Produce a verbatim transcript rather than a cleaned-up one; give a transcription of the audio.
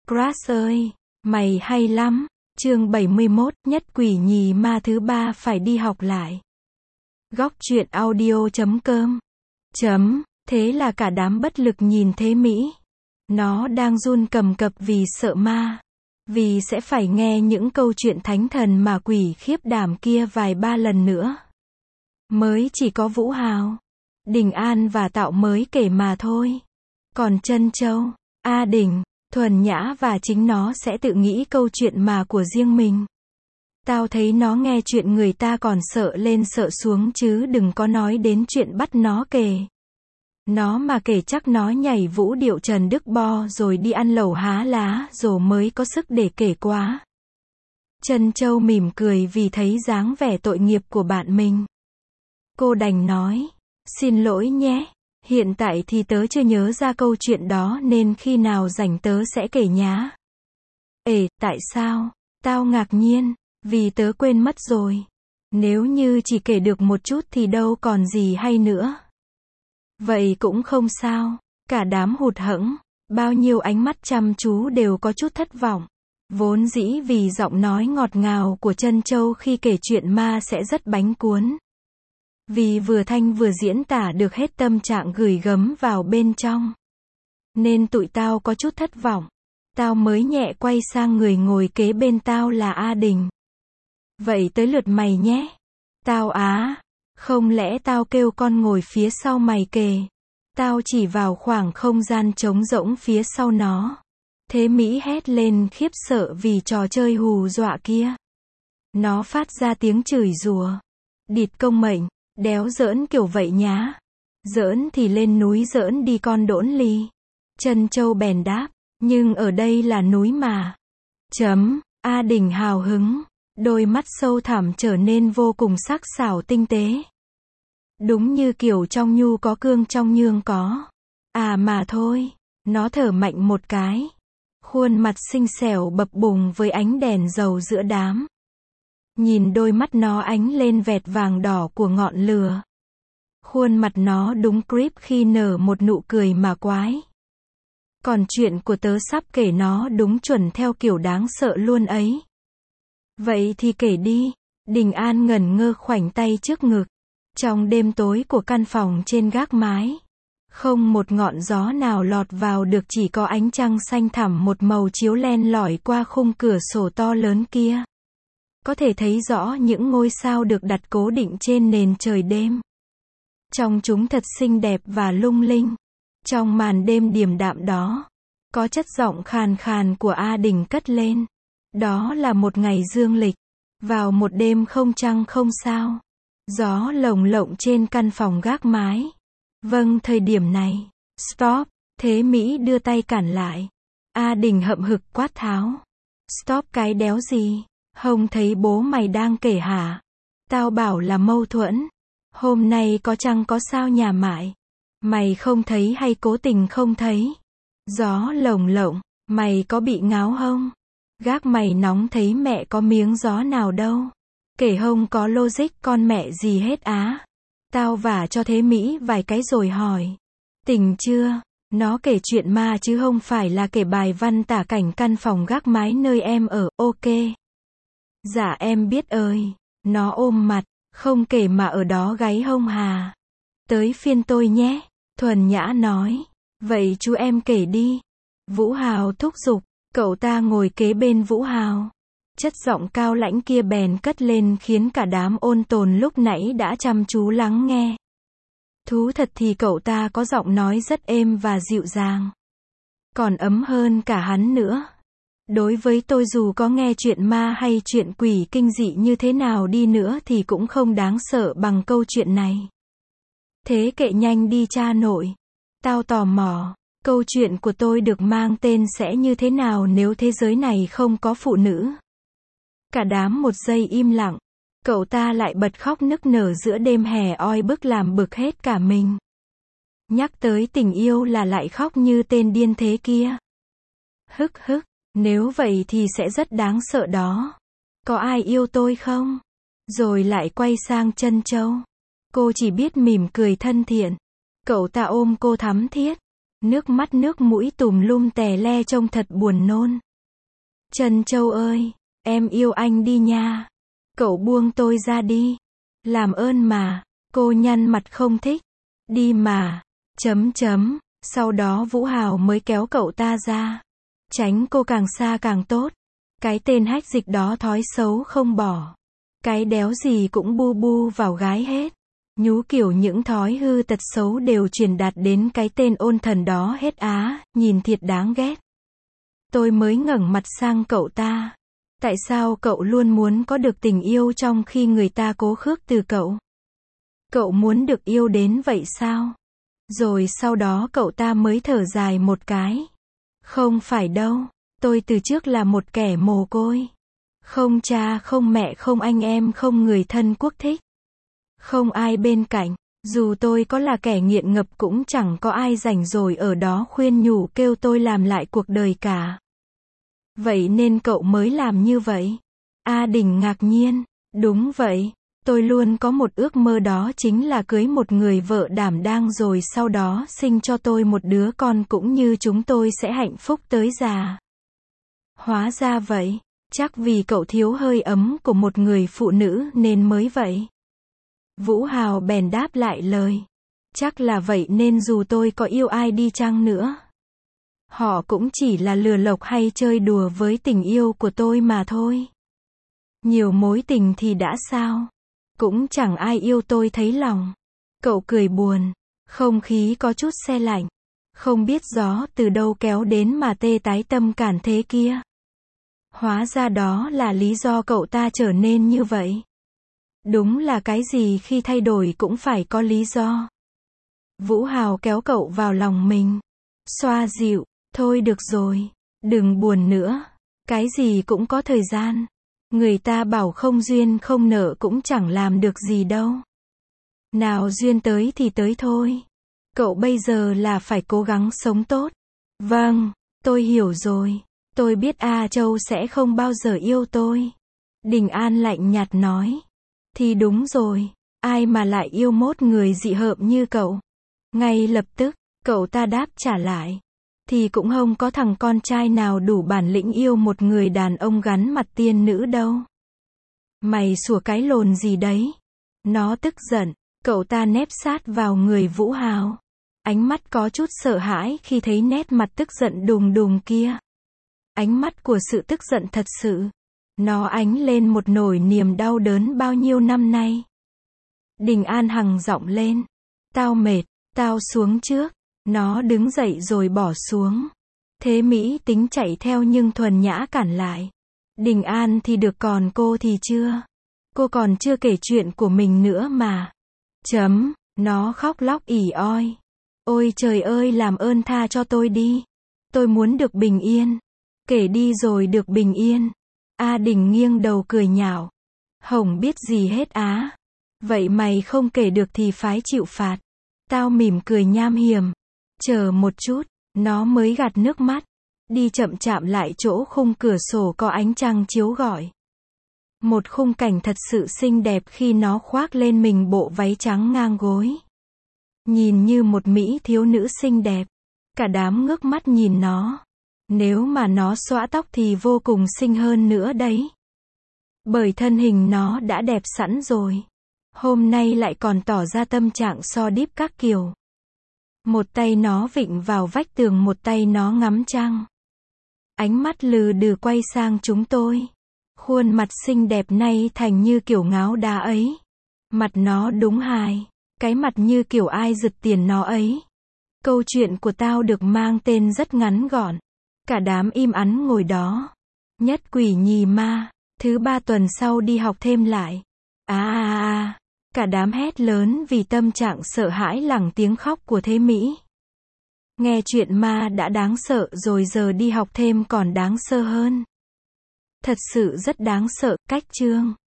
Crush ơi, mày hay lắm. Chương bảy mươi mốt, nhất quỷ nhì ma thứ ba phải đi học lại. Góc truyện audio chấm com. Chấm, thế là cả đám bất lực nhìn Thế Mỹ. Nó đang run cầm cập vì sợ ma. Vì sẽ phải nghe những câu chuyện thánh thần mà quỷ khiếp đảm kia vài ba lần nữa. Mới chỉ có Vũ Hào, Đình An và Tạo mới kể mà thôi. Còn Trân Châu, A Đình, Thuần Nhã và chính nó sẽ tự nghĩ câu chuyện mà của riêng mình. Tao thấy nó nghe chuyện người ta còn sợ lên sợ xuống chứ đừng có nói đến chuyện bắt nó kể. Nó mà kể chắc nó nhảy vũ điệu Trần Đức Bo rồi đi ăn lẩu há lá rồi mới có sức để kể quá. Trân Châu mỉm cười vì thấy dáng vẻ tội nghiệp của bạn mình. Cô đành nói, xin lỗi nhé, hiện tại thì tớ chưa nhớ ra câu chuyện đó nên khi nào rảnh tớ sẽ kể nhá. Ê, tại sao? Tao ngạc nhiên, vì tớ quên mất rồi. Nếu như chỉ kể được một chút thì đâu còn gì hay nữa. Vậy cũng không sao, cả đám hụt hẫng, bao nhiêu ánh mắt chăm chú đều có chút thất vọng. Vốn dĩ vì giọng nói ngọt ngào của Trân Châu khi kể chuyện ma sẽ rất bánh cuốn. Vì vừa thanh vừa diễn tả được hết tâm trạng gửi gắm vào bên trong. Nên tụi tao có chút thất vọng. Tao mới nhẹ quay sang người ngồi kế bên tao là A Đình. Vậy tới lượt mày nhé. Tao á, không lẽ tao kêu con ngồi phía sau mày kề. Tao chỉ vào khoảng không gian trống rỗng phía sau nó. Thế Mỹ hét lên khiếp sợ vì trò chơi hù dọa kia. Nó phát ra tiếng chửi rủa. Địt công mệnh, đéo giỡn kiểu vậy nhá. Giỡn thì lên núi giỡn đi con đỗn ly. Trân Châu bèn đáp, nhưng ở đây là núi mà. Chấm, A Đình hào hứng, đôi mắt sâu thẳm trở nên vô cùng sắc sảo tinh tế. Đúng như kiểu trong nhu có cương trong nhương có. À mà thôi, nó thở mạnh một cái. Khuôn mặt xinh xẻo bập bùng với ánh đèn dầu giữa đám. Nhìn đôi mắt nó ánh lên vẹt vàng đỏ của ngọn lửa. Khuôn mặt nó đúng creep khi nở một nụ cười mà quái. Còn chuyện của tớ sắp kể nó đúng chuẩn theo kiểu đáng sợ luôn ấy. Vậy thì kể đi. Đình An ngẩn ngơ khoảnh tay trước ngực. Trong đêm tối của căn phòng trên gác mái. Không một ngọn gió nào lọt vào được, chỉ có ánh trăng xanh thẳm một màu chiếu len lỏi qua khung cửa sổ to lớn kia. Có thể thấy rõ những ngôi sao được đặt cố định trên nền trời đêm. Trông chúng thật xinh đẹp và lung linh. Trong màn đêm điềm đạm đó, có chất giọng khàn khàn của A Đình cất lên. Đó là một ngày dương lịch, vào một đêm không trăng không sao. Gió lồng lộng trên căn phòng gác mái. Vâng, thời điểm này. Stop, Thế Mỹ đưa tay cản lại. A Đình hậm hực quát tháo. Stop cái đéo gì? Không thấy bố mày đang kể hả? Tao bảo là mâu thuẫn. Hôm nay có trăng có sao nhà mại. Mày không thấy hay cố tình không thấy? Gió lồng lộng, mày có bị ngáo không? Gác mày nóng thấy mẹ có miếng gió nào đâu. Kể không có logic con mẹ gì hết á. Tao vả cho Thế Mỹ vài cái rồi hỏi. Tỉnh chưa? Nó kể chuyện ma chứ không phải là kể bài văn tả cảnh căn phòng gác mái nơi em ở, ok. Dạ em biết ơi. Nó ôm mặt, không kể mà ở đó gáy hông hà. Tới phiên tôi nhé. Thuần Nhã nói. Vậy chú em kể đi. Vũ Hào thúc giục. Cậu ta ngồi kế bên Vũ Hào. Chất giọng cao lãnh kia bèn cất lên khiến cả đám ôn tồn lúc nãy đã chăm chú lắng nghe. Thú thật thì cậu ta có giọng nói rất êm và dịu dàng. Còn ấm hơn cả hắn nữa. Đối với tôi dù có nghe chuyện ma hay chuyện quỷ kinh dị như thế nào đi nữa thì cũng không đáng sợ bằng câu chuyện này. Thế kệ nhanh đi cha nội. Tao tò mò, câu chuyện của tôi được mang tên sẽ như thế nào nếu thế giới này không có phụ nữ. Cả đám một giây im lặng. Cậu ta lại bật khóc nức nở giữa đêm hè oi bức làm bực hết cả mình. Nhắc tới tình yêu là lại khóc như tên điên thế kia. Hức hức, nếu vậy thì sẽ rất đáng sợ đó. Có ai yêu tôi không? Rồi lại quay sang Trân Châu. Cô chỉ biết mỉm cười thân thiện. Cậu ta ôm cô thắm thiết. Nước mắt nước mũi tùm lum tè le trông thật buồn nôn. Trân Châu ơi, em yêu anh đi nha. Cậu buông tôi ra đi. Làm ơn mà. Cô nhăn mặt không thích. Đi mà. Chấm chấm. Sau đó Vũ Hào mới kéo cậu ta ra. Tránh cô càng xa càng tốt. Cái tên hách dịch đó thói xấu không bỏ. Cái đéo gì cũng bu bu vào gái hết. Nhú kiểu những thói hư tật xấu đều truyền đạt đến cái tên ôn thần đó hết á, nhìn thiệt đáng ghét. Tôi mới ngẩng mặt sang cậu ta. Tại sao cậu luôn muốn có được tình yêu trong khi người ta cố khước từ cậu? Cậu muốn được yêu đến vậy sao? Rồi sau đó cậu ta mới thở dài một cái. Không phải đâu, tôi từ trước là một kẻ mồ côi. Không cha không mẹ không anh em không người thân quốc thích. Không ai bên cạnh, dù tôi có là kẻ nghiện ngập cũng chẳng có ai rảnh rỗi ở đó khuyên nhủ kêu tôi làm lại cuộc đời cả. Vậy nên cậu mới làm như vậy? A Đình ngạc nhiên, đúng vậy, tôi luôn có một ước mơ đó chính là cưới một người vợ đảm đang rồi sau đó sinh cho tôi một đứa con cũng như chúng tôi sẽ hạnh phúc tới già. Hóa ra vậy, chắc vì cậu thiếu hơi ấm của một người phụ nữ nên mới vậy. Vũ Hào bèn đáp lại lời. Chắc là vậy nên dù tôi có yêu ai đi chăng nữa, họ cũng chỉ là lừa lọc hay chơi đùa với tình yêu của tôi mà thôi. Nhiều mối tình thì đã sao? Cũng chẳng ai yêu tôi thấy lòng. Cậu cười buồn. Không khí có chút se lạnh. Không biết gió từ đâu kéo đến mà tê tái tâm cản thế kia. Hóa ra đó là lý do cậu ta trở nên như vậy. Đúng là cái gì khi thay đổi cũng phải có lý do. Vũ Hào kéo cậu vào lòng mình. Xoa dịu. Thôi được rồi. Đừng buồn nữa. Cái gì cũng có thời gian. Người ta bảo không duyên không nợ cũng chẳng làm được gì đâu. Nào duyên tới thì tới thôi. Cậu bây giờ là phải cố gắng sống tốt. Vâng, tôi hiểu rồi. Tôi biết A Châu sẽ không bao giờ yêu tôi. Đình An lạnh nhạt nói. Thì đúng rồi, ai mà lại yêu mốt người dị hợm như cậu. Ngay lập tức, cậu ta đáp trả lại. Thì cũng không có thằng con trai nào đủ bản lĩnh yêu một người đàn ông gắn mặt tiên nữ đâu. Mày sủa cái lồn gì đấy? Nó tức giận, cậu ta nép sát vào người Vũ Hào. Ánh mắt có chút sợ hãi khi thấy nét mặt tức giận đùng đùng kia. Ánh mắt của sự tức giận thật sự. Nó ánh lên một nỗi niềm đau đớn bao nhiêu năm nay. Đình An hằng giọng lên. Tao mệt, tao xuống trước. Nó đứng dậy rồi bỏ xuống. Thế Mỹ tính chạy theo nhưng Thuần Nhã cản lại. Đình An thì được còn cô thì chưa. Cô còn chưa kể chuyện của mình nữa mà. Chấm, nó khóc lóc ỉ oi. Ôi trời ơi làm ơn tha cho tôi đi. Tôi muốn được bình yên. Kể đi rồi được bình yên. A Đình nghiêng đầu cười nhạo. Hồng biết gì hết á. Vậy mày không kể được thì phái chịu phạt. Tao mỉm cười nham hiểm. Chờ một chút, nó mới gạt nước mắt. Đi chậm chạm lại chỗ khung cửa sổ có ánh trăng chiếu rọi. Một khung cảnh thật sự xinh đẹp khi nó khoác lên mình bộ váy trắng ngang gối. Nhìn như một mỹ thiếu nữ xinh đẹp. Cả đám ngước mắt nhìn nó. Nếu mà nó xõa tóc thì vô cùng xinh hơn nữa đấy. Bởi thân hình nó đã đẹp sẵn rồi. Hôm nay lại còn tỏ ra tâm trạng so đíp các kiểu. Một tay nó vịn vào vách tường một tay nó ngắm trăng. Ánh mắt lừ đừ quay sang chúng tôi. Khuôn mặt xinh đẹp nay thành như kiểu ngáo đá ấy. Mặt nó đúng hài. Cái mặt như kiểu ai giật tiền nó ấy. Câu chuyện của tao được mang tên rất ngắn gọn. Cả đám im ắng ngồi đó. Nhất quỷ nhì ma. Thứ ba tuần sau đi học thêm lại. À à à. Cả đám hét lớn vì tâm trạng sợ hãi lẳng tiếng khóc của Thế Mỹ. Nghe chuyện ma đã đáng sợ rồi giờ đi học thêm còn đáng sợ hơn. Thật sự rất đáng sợ, cách chương.